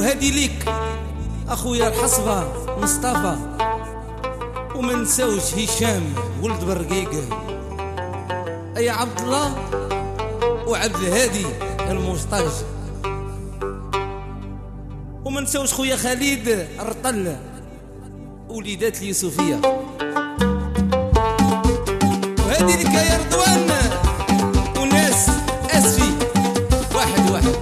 وهادي ليك اخويا الحصبة مصطفى، وما نساوش هشام ولد برقيق، اي عبد الله وعبد الهادي المشطاج، وما نساوش خويا خالد الرطل وليدات اليوسفية. وهادي لك يا رضوان وناس اسفي واحد واحد.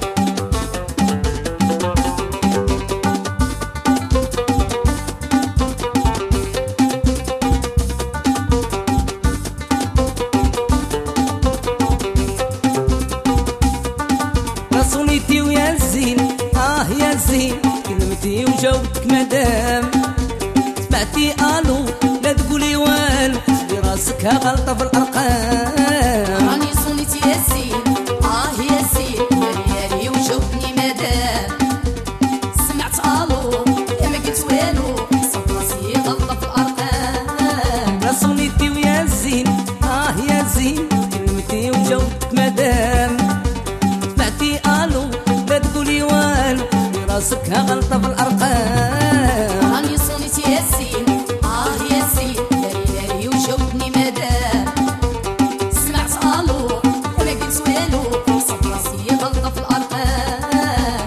رسوليتي ويا الزين يا زين كلمتي وجاوبتك مدام سمعتي الو لا تقولي والو في راسك غلطه في الارقام. راني صونيتي يا زين يا زين يالي وجاوبتني مدام سمعت الو ما قلت والو حسب راسي غلطه في الارقام. رسوليتي ويا الزين يا زين كلمتي وجاوبتك مدام سمعتي الو لا تقولي والو في راسك غلطه في الارقام. راني صونيتي يا زين يا زين يالي وجاوبتني مدام سمعت الو ما قلت والو حسب راسي غلطه في الارقام.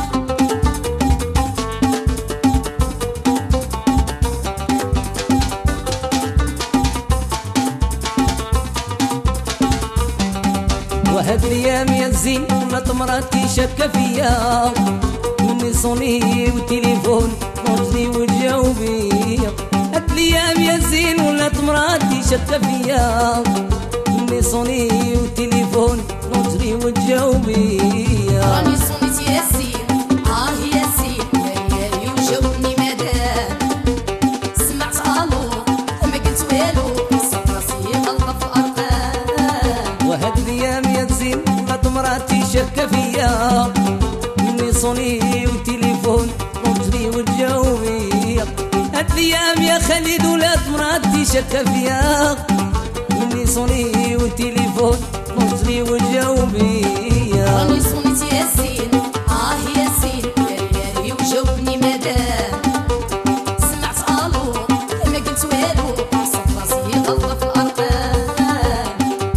وهاد الايام يا زين ولات مراتي شاكه فيا مني صوني وتليفون موجلي وتجاوبي. هاد الايام يا زين ولات مراتي شاكه فيا مني صوني وتليفون موجلي وتجاوبي. راني صونيتي يا زين يا زين يالي وجاوبتني مدام سمعت الو ما قلت والو حسب راسي غلطه في الارقام. وهاد الايام يا زين ولات مراتي شاكه فيا مني صوني وتليفون موجلي وتجاوبي. هاد الايام يا خالد ولات مراتي شاكه فيا مني صوني وتليفون موجلي وتجاوبي. راني صونيتي يا زين يا زين يالي وجاوبتني مدام سمعت الو ما قلت والو حسب راسي غلطه في الارقام.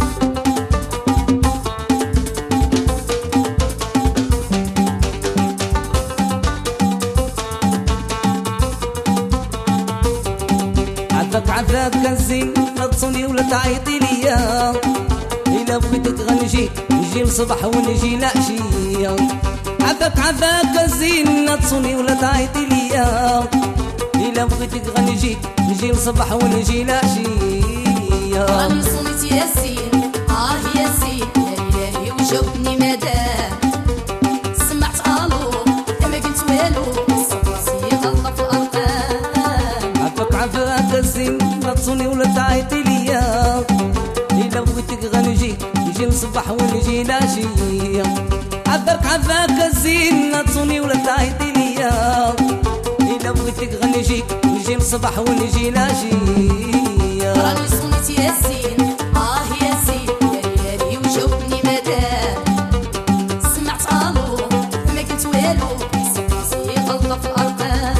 عفاك الزين لا تصوني ولا تعيطي ليا إلا بغيتك غنجي نجي الصبح ونجي العشية. عفاك الزين لا تصوني ولا تعيطي ليا إلا بغيتك غنجي نجي الصبح ونجي العشية. راني صونيتي يا زين يا زين يالي وجاوبتني مدام سمعت الو ما قلت والو حسب راسي غلطه في الارقام. عفاك الزين لا تصوني ولا تعيطي ليا إلا بغيتك غنجي نجي الصبح ونجي العشية. عفاك الزين لا تصوني ولا تعيطي ليا إلا بغيتك غنجي نجي الصبح ونجي العشية. راني صونيتي يا زين يا زين يالي وجاوبتني مدام سمعت الو ما قلت والو حسب راسي غلطه في الارقام.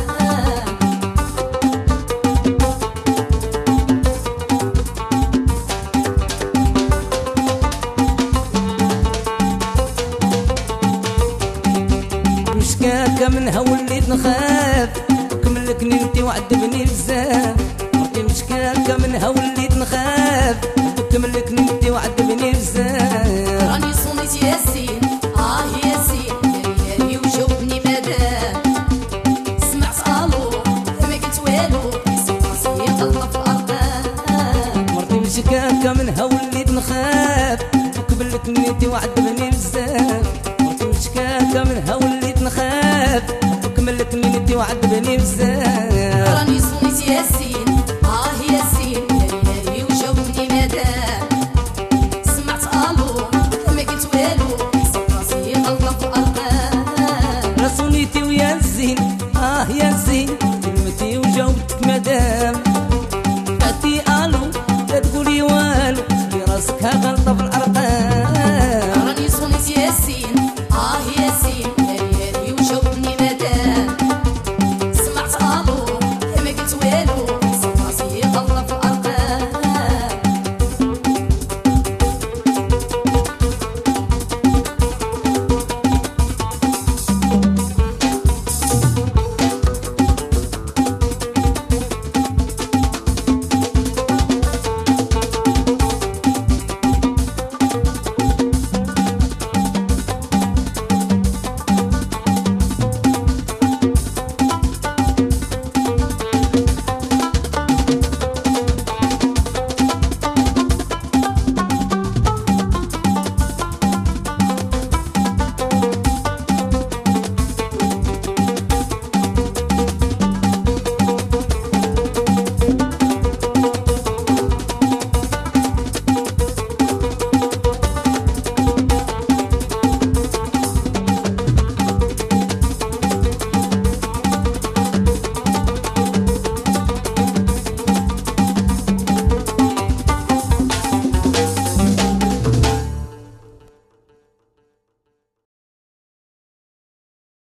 مشكاكة منها وليت نخاف وكملكني انتي وعذبني بزاف. مرتي مشكاكة منها وليت نخاف وكملكني انتي وعذبني بزاف. راني صونيتي يا زين يا زين يالي وجاوبتني مدام سمعت الو ما قلت والو حسب راسي غلطه في الارقام. مرتي مشكاكة منها وليت نخاف وكملكني انتي وعذبني بزاف. مرتي مشكاكة منها وليت نخاف وكملكني انتي وعذبني بزاف. راني صونيتي يا زين